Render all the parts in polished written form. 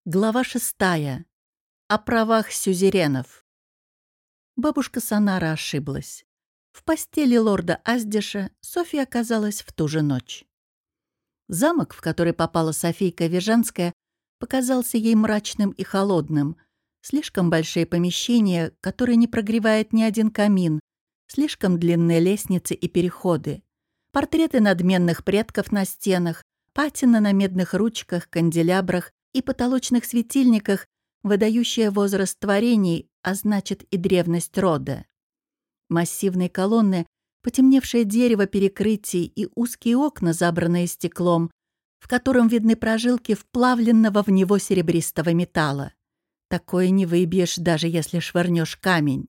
Глава 6. О правах сюзеренов. Бабушка Санара ошиблась. В постели лорда Аздиша Софья оказалась в ту же ночь. Замок, в который попала Софийка Вижанская, показался ей мрачным и холодным. Слишком большие помещения, которые не прогревает ни один камин, слишком длинные лестницы и переходы, портреты надменных предков на стенах, патина на медных ручках, канделябрах и потолочных светильниках, выдающая возраст творений, а значит и древность рода. Массивные колонны, потемневшее дерево перекрытий и узкие окна, забранные стеклом, в котором видны прожилки вплавленного в него серебристого металла. Такое не выбьешь, даже если швырнешь камень.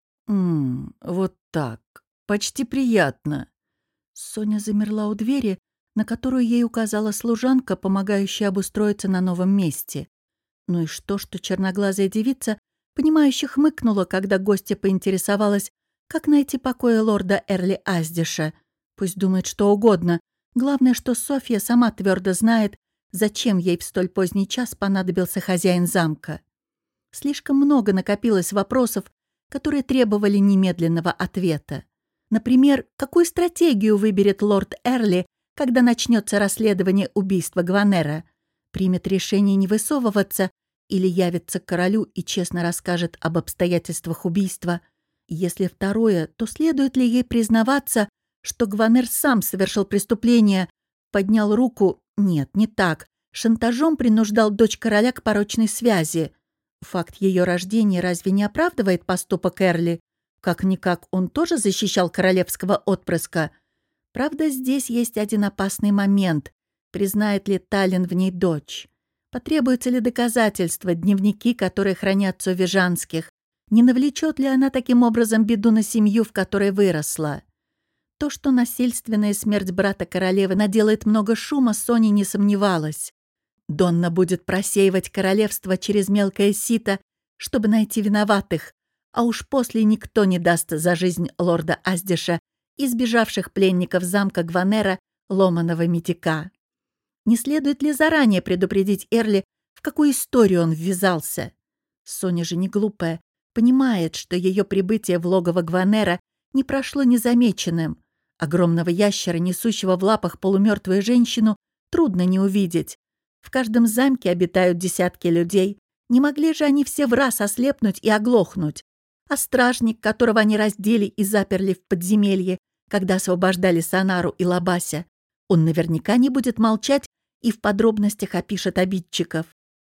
Вот так. Почти приятно. Соня замерла у двери, на которую ей указала служанка, помогающая обустроиться на новом месте. Ну и что черноглазая девица, понимающе хмыкнула, когда гостья поинтересовалась, как найти покои лорда Эрли Аздиша. Пусть думает что угодно. Главное, что Софья сама твердо знает, зачем ей в столь поздний час понадобился хозяин замка. Слишком много накопилось вопросов, которые требовали немедленного ответа. Например, какую стратегию выберет лорд Эрли, когда начнется расследование убийства Гванера? Примет решение не высовываться или явится к королю и честно расскажет об обстоятельствах убийства? Если второе, то следует ли ей признаваться, что Гванер сам совершил преступление, поднял руку? Нет, не так. Шантажом принуждал дочь короля к порочной связи. Факт ее рождения разве не оправдывает поступок Эрли? Как-никак он тоже защищал королевского отпрыска. Правда, здесь есть один опасный момент. Признает ли Таллин в ней дочь? Потребуются ли доказательства, дневники, которые хранятся у Вижанских? Не навлечет ли она таким образом беду на семью, в которой выросла? То, что насильственная смерть брата королевы наделает много шума, Соня не сомневалась. Донна будет просеивать королевство через мелкое сито, чтобы найти виноватых, а уж после никто не даст за жизнь лорда Аздиша и сбежавших пленников замка Гванера ломаного медика. Не следует ли заранее предупредить Эрли, в какую историю он ввязался? Соня же не глупая, понимает, что ее прибытие в логово Гванера не прошло незамеченным. Огромного ящера, несущего в лапах полумертвую женщину, трудно не увидеть. В каждом замке обитают десятки людей. Не могли же они все враз ослепнуть и оглохнуть? А стражник, которого они раздели и заперли в подземелье, когда освобождали Санару и Лабася, он наверняка не будет молчать и в подробностях опишет обидчиков.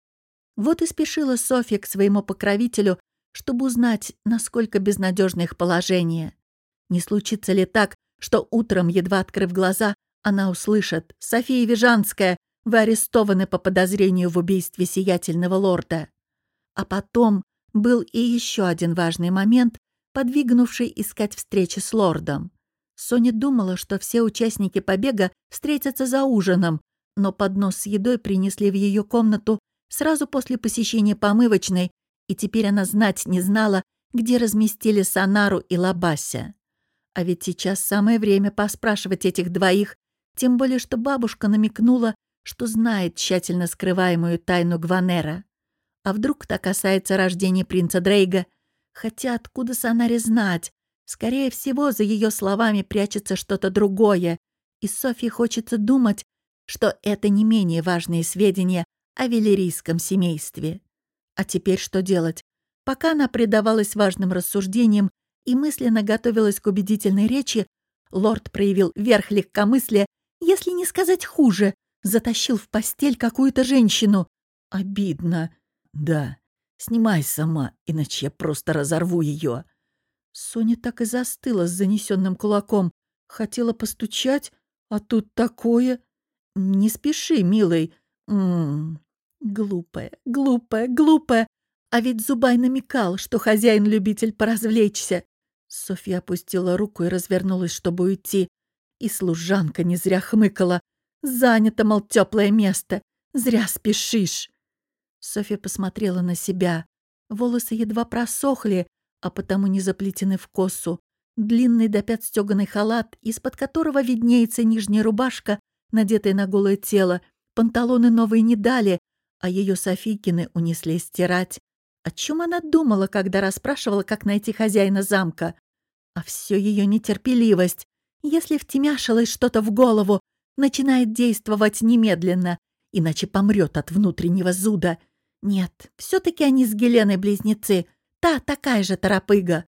Вот и спешила Софья к своему покровителю, чтобы узнать, насколько безнадежно их положение. Не случится ли так, что утром, едва открыв глаза, она услышит: «София Вижанская, вы арестованы по подозрению в убийстве сиятельного лорда». А потом был и еще один важный момент, подвигнувший искать встречи с лордом. Соня думала, что все участники побега встретятся за ужином, но поднос с едой принесли в ее комнату сразу после посещения помывочной, и теперь она знать не знала, где разместили Санару и Лабася. А ведь сейчас самое время поспрашивать этих двоих, тем более что бабушка намекнула, что знает тщательно скрываемую тайну Гванера. А вдруг так касается рождения принца Дрейга? Хотя откуда Санаре знать? Скорее всего, за ее словами прячется что-то другое, и Софье хочется думать, что это не менее важные сведения о велерийском семействе. А теперь что делать? Пока она предавалась важным рассуждениям и мысленно готовилась к убедительной речи, лорд проявил верх легкомыслия, если не сказать хуже, затащил в постель какую-то женщину. Обидно. Да, снимай сама, иначе я просто разорву ее. Соня так и застыла с занесенным кулаком. Хотела постучать, а тут такое. Не спеши, милый. Глупая, глупая, глупая. А ведь Зубай намекал, что хозяин любитель поразвлечься. Софья опустила руку и развернулась, чтобы уйти. И служанка не зря хмыкала. Занято, мол, теплое место. Зря спешишь. Софья посмотрела на себя. Волосы едва просохли, а потому не заплетены в косу. Длинный до пят стеганый халат, из-под которого виднеется нижняя рубашка, надетая на голое тело. Панталоны новые не дали, а ее Софийкины унесли стирать. О чем она думала, когда расспрашивала, как найти хозяина замка? А все ее нетерпеливость. Если втемяшилось что-то в голову, начинает действовать немедленно, иначе помрет от внутреннего зуда. Нет, все-таки они с Геленой близнецы. Та такая же торопыга.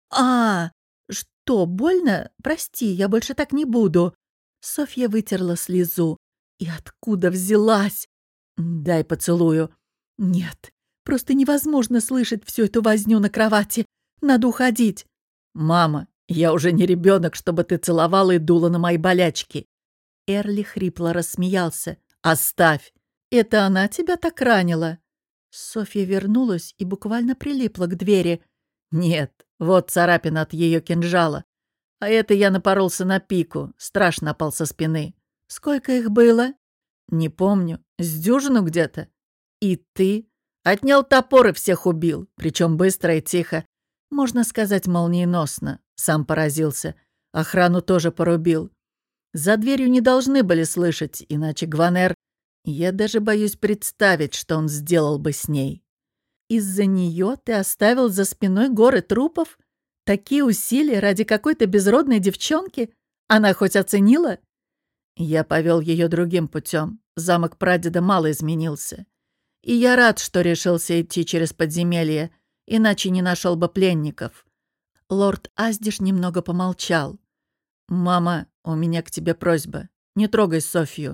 А, что, больно? Прости, я больше так не буду. Софья вытерла слезу. И откуда взялась? Дай поцелую. Нет, просто невозможно слышать всю эту возню на кровати. Надо уходить. Мама, я уже не ребенок, чтобы ты целовала и дула на мои болячки. Эрли хрипло рассмеялся. Оставь. Это она тебя так ранила? Софья вернулась и буквально прилипла к двери. Нет, вот царапина от ее кинжала. А это я напоролся на пику, страж напал со спины. Сколько их было? Не помню, с дюжину где-то. И ты? Отнял топор и всех убил, причем быстро и тихо. Можно сказать, молниеносно. Сам поразился. Охрану тоже порубил. За дверью не должны были слышать, иначе Гванер... Я даже боюсь представить, что он сделал бы с ней. Из-за нее ты оставил за спиной горы трупов? Такие усилия ради какой-то безродной девчонки? Она хоть оценила? Я повел ее другим путем. Замок прадеда мало изменился. И я рад, что решился идти через подземелье, иначе не нашел бы пленников. Лорд Аздиш немного помолчал. «Мама, у меня к тебе просьба. Не трогай Софью.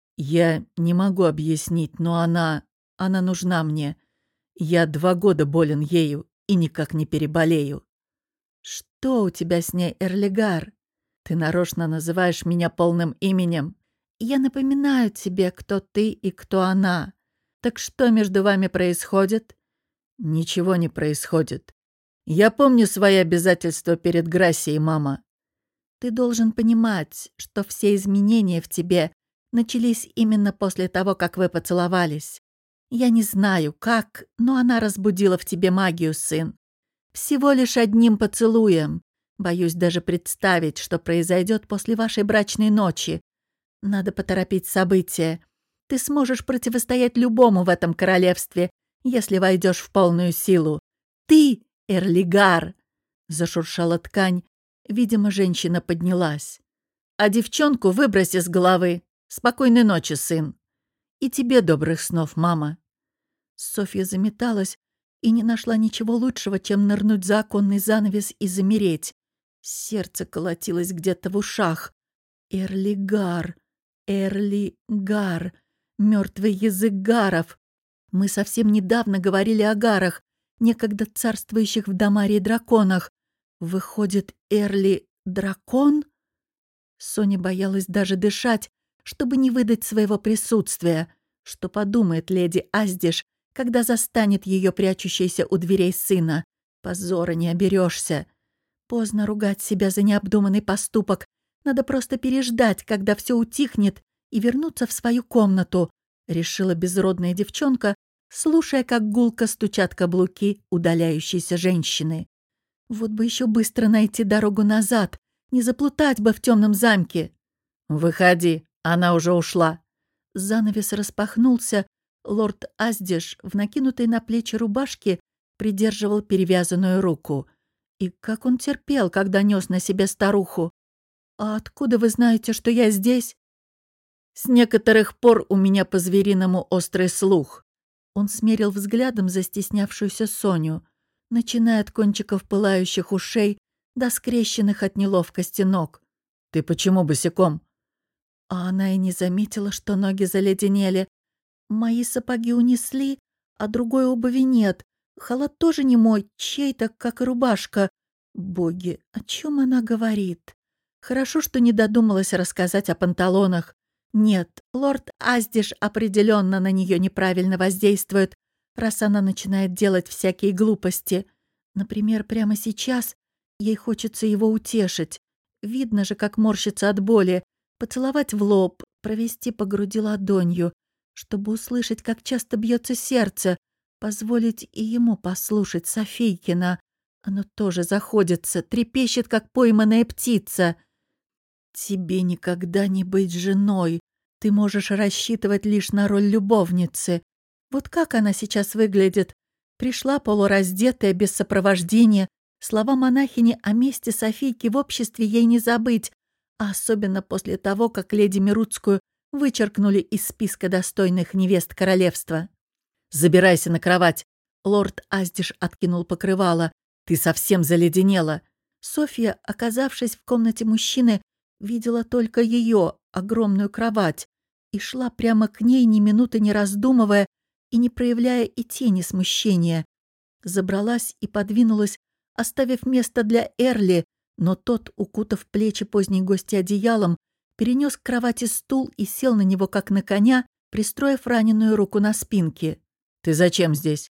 Я не могу объяснить, но она нужна мне. Я 2 года болен ею и никак не переболею». «Что у тебя с ней, Эрлигар? Ты нарочно называешь меня полным именем. Я напоминаю тебе, кто ты и кто она. Так что между вами происходит?» «Ничего не происходит. Я помню свои обязательства перед Грассией, мама». «Ты должен понимать, что все изменения в тебе начались именно после того, как вы поцеловались. Я не знаю, как, но она разбудила в тебе магию, сын. Всего лишь одним поцелуем. Боюсь даже представить, что произойдет после вашей брачной ночи. Надо поторопить события. Ты сможешь противостоять любому в этом королевстве, если войдешь в полную силу. Ты, Эрлигар!» Зашуршала ткань. Видимо, женщина поднялась. «А девчонку выбрось из головы. Спокойной ночи, сын. И тебе добрых снов, мама». Софья заметалась и не нашла ничего лучшего, чем нырнуть за оконный занавес и замереть. Сердце колотилось где-то в ушах. Эрлигар, Эрлигар, мертвый язык гаров. Мы совсем недавно говорили о гарах, некогда царствующих в Дамаре драконах. Выходит, Эрли — дракон? Соня боялась даже дышать, чтобы не выдать своего присутствия. Что подумает леди Аздиш, когда застанет ее прячущейся у дверей сына? Позора не оберешься. Поздно ругать себя за необдуманный поступок. Надо просто переждать, когда все утихнет, и вернуться в свою комнату, решила безродная девчонка, слушая, как гулко стучат каблуки удаляющейся женщины. Вот бы еще быстро найти дорогу назад, не заплутать бы в темном замке. «Выходи, она уже ушла». Занавес распахнулся. Лорд Аздиш в накинутой на плечи рубашке придерживал перевязанную руку. И как он терпел, когда нес на себе старуху. «А откуда вы знаете, что я здесь?» «С некоторых пор у меня по-звериному острый слух». Он смерил взглядом застеснявшуюся Соню, начиная от кончиков пылающих ушей до скрещенных от неловкости ног. «Ты почему босиком?» А она и не заметила, что ноги заледенели. «Мои сапоги унесли, а другой обуви нет. Халат тоже не мой, чей-то, как и рубашка. Боги, о чем она говорит? Хорошо, что не додумалась рассказать о панталонах. Нет, лорд Аздиш определенно на нее неправильно воздействует, раз она начинает делать всякие глупости. Например, прямо сейчас ей хочется его утешить. Видно же, как морщится от боли. Поцеловать в лоб, провести по груди ладонью, чтобы услышать, как часто бьется сердце, позволить и ему послушать Софийкина. Оно тоже заходится, трепещет, как пойманная птица. «Тебе никогда не быть женой. Ты можешь рассчитывать лишь на роль любовницы». Вот как она сейчас выглядит? Пришла полураздетая, без сопровождения. Слова монахини о месте Софийки в обществе ей не забыть, а особенно после того, как леди Мируцкую вычеркнули из списка достойных невест королевства. «Забирайся на кровать!» Лорд Аздиш откинул покрывало. «Ты совсем заледенела!» Софья, оказавшись в комнате мужчины, видела только ее, огромную кровать, и шла прямо к ней, ни минуты не раздумывая и не проявляя и тени смущения. Забралась и подвинулась, оставив место для Эрли, но тот, укутав плечи поздней гости одеялом, перенес к кровати стул и сел на него, как на коня, пристроив раненую руку на спинке. «Ты зачем здесь?»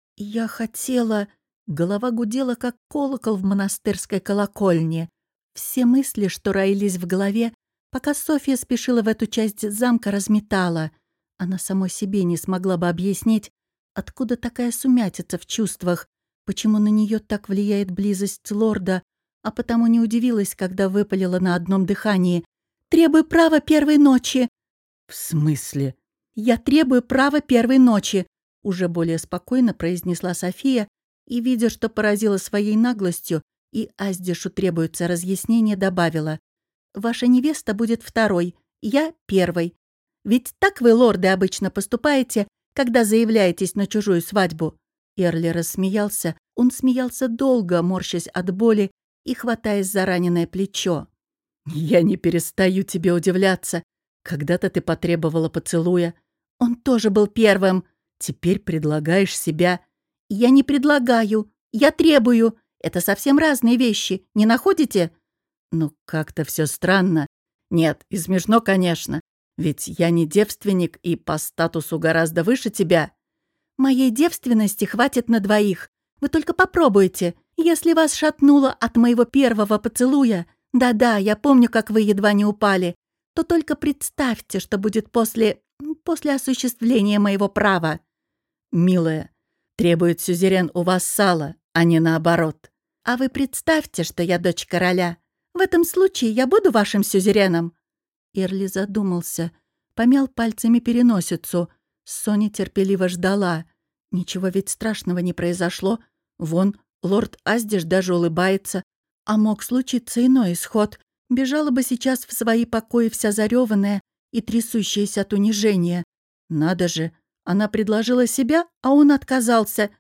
«Я хотела...» Голова гудела, как колокол в монастырской колокольне. Все мысли, что роились в голове, пока Софья спешила в эту часть замка, разметала. Она самой себе не смогла бы объяснить, откуда такая сумятица в чувствах, почему на нее так влияет близость лорда, а потому не удивилась, когда выпалила на одном дыхании. «Требую права первой ночи!» «В смысле?» «Я требую права первой ночи!» Уже более спокойно произнесла София, и, видя, что поразила своей наглостью, и Аздишу требуется разъяснение, добавила: «Ваша невеста будет второй, я первой. Ведь так вы, лорды, обычно поступаете, когда заявляетесь на чужую свадьбу». Эрли рассмеялся. Он смеялся долго, морщась от боли и хватаясь за раненое плечо. «Я не перестаю тебе удивляться. Когда-то ты потребовала поцелуя. Он тоже был первым. Теперь предлагаешь себя». «Я не предлагаю, я требую. Это совсем разные вещи, не находите?» «Ну, как-то все странно. Нет, и смешно, конечно. Ведь я не девственник и по статусу гораздо выше тебя». «Моей девственности хватит на двоих. Вы только попробуйте. Если вас шатнуло от моего первого поцелуя, да-да, я помню, как вы едва не упали, то только представьте, что будет после осуществления моего права». «Милая, требует сюзерен у вассала, а не наоборот. А вы представьте, что я дочь короля. В этом случае я буду вашим сюзереном». Эрли задумался, помял пальцами переносицу. Соня терпеливо ждала. Ничего ведь страшного не произошло. Вон, лорд Аздиш даже улыбается. А мог случиться иной исход. Бежала бы сейчас в свои покои вся зареванная и трясущаяся от унижения. Надо же, она предложила себя, а он отказался.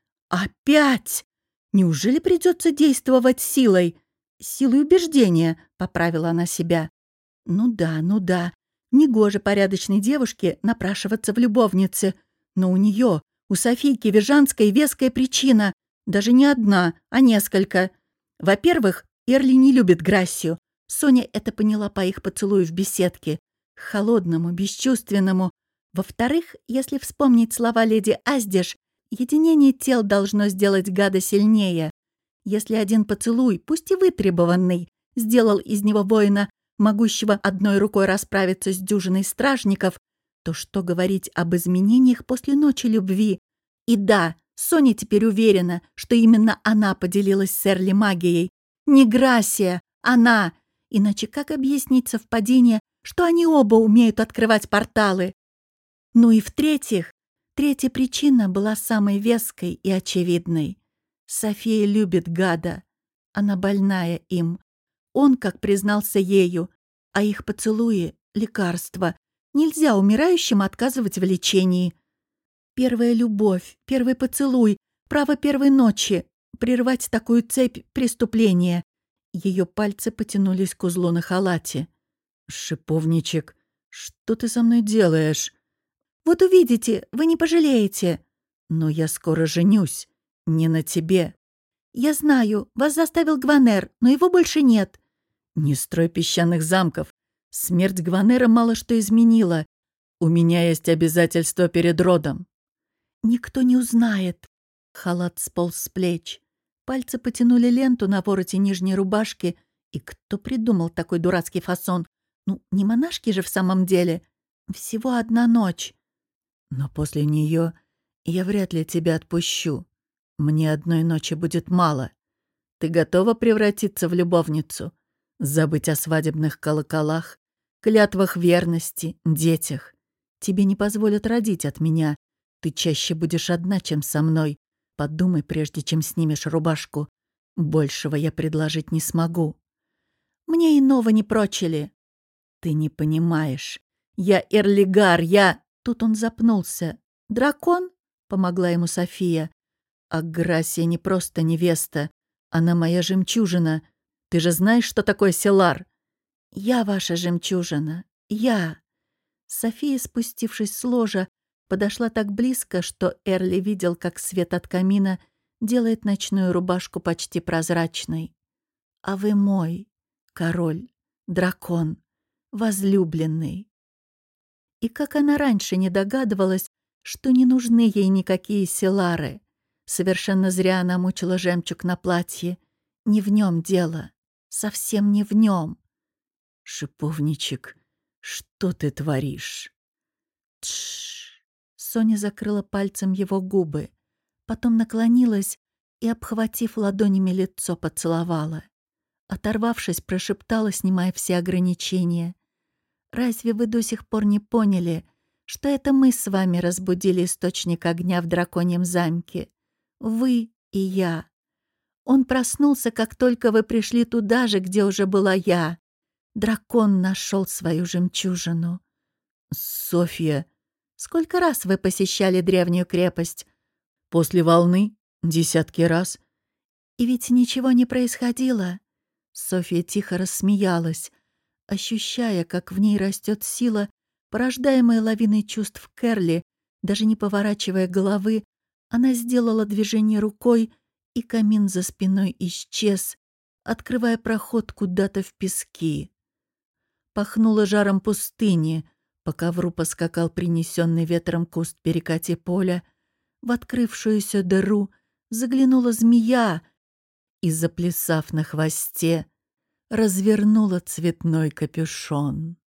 Опять! Неужели придется действовать силой? Силой убеждения, поправила она себя. Ну да. Негоже порядочной девушке напрашиваться в любовнице. Но у Софийки Вижанской, веская причина. Даже не одна, а несколько. Во-первых, Эрли не любит Грассию. Соня это поняла по их поцелую в беседке. Холодному, бесчувственному. Во-вторых, если вспомнить слова леди Аздиш, единение тел должно сделать гада сильнее. Если один поцелуй, пусть и вытребованный, сделал из него воина, могущего одной рукой расправиться с дюжиной стражников, то что говорить об изменениях после ночи любви? И да, Соня теперь уверена, что именно она поделилась с Эрли магией. Не Грассия, она. Иначе как объяснить совпадение, что они оба умеют открывать порталы? Ну и в-третьих, третья причина была самой веской и очевидной. София любит гада. Она больная им. Он, как признался ею, а их поцелуи — лекарство. Нельзя умирающим отказывать в лечении. Первая любовь, первый поцелуй, право первой ночи. Прервать такую цепь преступления. Ее пальцы потянулись к узлу на халате. «Шиповничек, что ты со мной делаешь?» «Вот увидите, вы не пожалеете». «Но я скоро женюсь. Не на тебе». «Я знаю, вас заставил Гванер, но его больше нет». «Не строй песчаных замков. Смерть Гванера мало что изменила. У меня есть обязательства перед родом». «Никто не узнает». Халат сполз с плеч. Пальцы потянули ленту на вороте нижней рубашки. И кто придумал такой дурацкий фасон? Ну, не монашки же в самом деле. Всего одна ночь. «Но после нее я вряд ли тебя отпущу. Мне одной ночи будет мало. Ты готова превратиться в любовницу? Забыть о свадебных колоколах, клятвах верности, детях? Тебе не позволят родить от меня. Ты чаще будешь одна, чем со мной. Подумай, прежде чем снимешь рубашку. Большего я предложить не смогу. Мне иного не прочили. Ты не понимаешь. Я Эрлигар, я...» Тут он запнулся. «Дракон?» — помогла ему София. «Аграсия не просто невеста. Она моя жемчужина. Ты же знаешь, что такое селар?» «Я ваша жемчужина. Я...» София, спустившись с ложа, подошла так близко, что Эрли видел, как свет от камина делает ночную рубашку почти прозрачной. «А вы мой, король, дракон, возлюбленный». И как она раньше не догадывалась, что не нужны ей никакие селары. Совершенно зря она мучила жемчуг на платье. Не в нем дело. Совсем не в нем. «Шиповничек, что ты творишь?» «Тш!» Соня закрыла пальцем его губы, потом наклонилась и, обхватив ладонями лицо, поцеловала. Оторвавшись, прошептала, снимая все ограничения. «Разве вы до сих пор не поняли, что это мы с вами разбудили источник огня в драконьем замке? Вы и я. Он проснулся, как только вы пришли туда же, где уже была я. Дракон нашел свою жемчужину». «Софья, сколько раз вы посещали древнюю крепость?» «После волны? Десятки раз». «И ведь ничего не происходило?» Софья тихо рассмеялась, ощущая, как в ней растет сила, порождаемая лавиной чувств Керли. Даже не поворачивая головы, она сделала движение рукой, и камин за спиной исчез, открывая проход куда-то в пески. Пахнуло жаром пустыни, по ковру поскакал принесенный ветром куст перекати поля. В открывшуюся дыру заглянула змея и, заплясав на хвосте, развернула цветной капюшон.